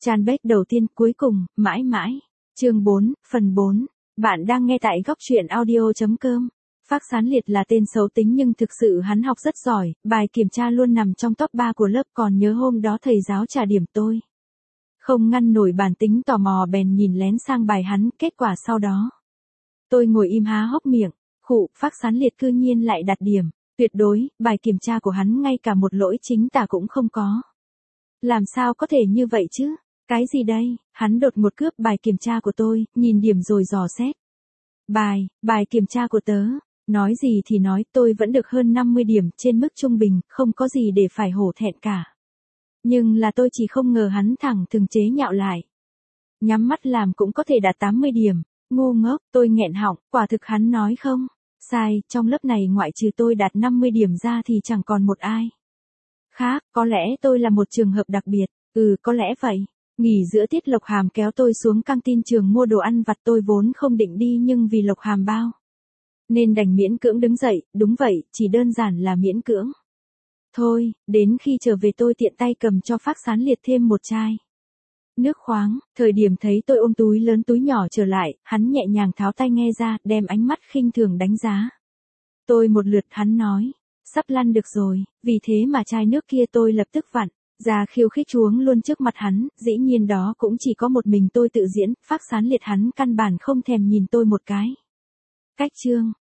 Fanpage đầu tiên cuối cùng, mãi mãi. Chương 4, phần 4. Bạn đang nghe tại góc truyện audio.com. Phác Sán Liệt là tên xấu tính nhưng thực sự hắn học rất giỏi, bài kiểm tra luôn nằm trong top 3 của lớp, còn nhớ hôm đó thầy giáo trả điểm tôi. Không ngăn nổi bản tính tò mò bèn nhìn lén sang bài hắn, kết quả sau đó. Tôi ngồi im há hốc miệng, Phác Sán Liệt cư nhiên lại đạt điểm, tuyệt đối, bài kiểm tra của hắn ngay cả một lỗi chính tả cũng không có. Làm sao có thể như vậy chứ? Cái gì đây? Hắn đột ngột cướp bài kiểm tra của tôi, nhìn điểm rồi dò xét. Bài kiểm tra của tớ. Nói gì thì nói, tôi vẫn được hơn 50 điểm, trên mức trung bình, không có gì để phải hổ thẹn cả. Nhưng là tôi chỉ không ngờ hắn thẳng thừng chế nhạo lại. Nhắm mắt làm cũng có thể đạt 80 điểm. Ngu ngốc, tôi nghẹn họng, quả thực hắn nói không? Sai, trong lớp này ngoại trừ tôi đạt 50 điểm ra thì chẳng còn một ai khác, có lẽ tôi là một trường hợp đặc biệt, có lẽ vậy. Nghỉ giữa tiết Lộc Hàm kéo tôi xuống căng tin trường mua đồ ăn vặt, tôi vốn không định đi nhưng vì Lộc Hàm bao nên đành miễn cưỡng đứng dậy, đúng vậy, chỉ đơn giản là miễn cưỡng. Thôi, đến khi trở về tôi tiện tay cầm cho Phác Sán Liệt thêm một chai nước khoáng, thời điểm thấy tôi ôm túi lớn túi nhỏ trở lại, hắn nhẹ nhàng tháo tai nghe ra, đem ánh mắt khinh thường đánh giá tôi một lượt, hắn nói, sắp lăn được rồi, vì thế mà chai nước kia tôi lập tức vặn ra khiêu khích chuống luôn trước mặt hắn, dĩ nhiên đó cũng chỉ có một mình tôi tự diễn, Phác Sán Liệt hắn căn bản không thèm nhìn tôi một cái. Cách chương,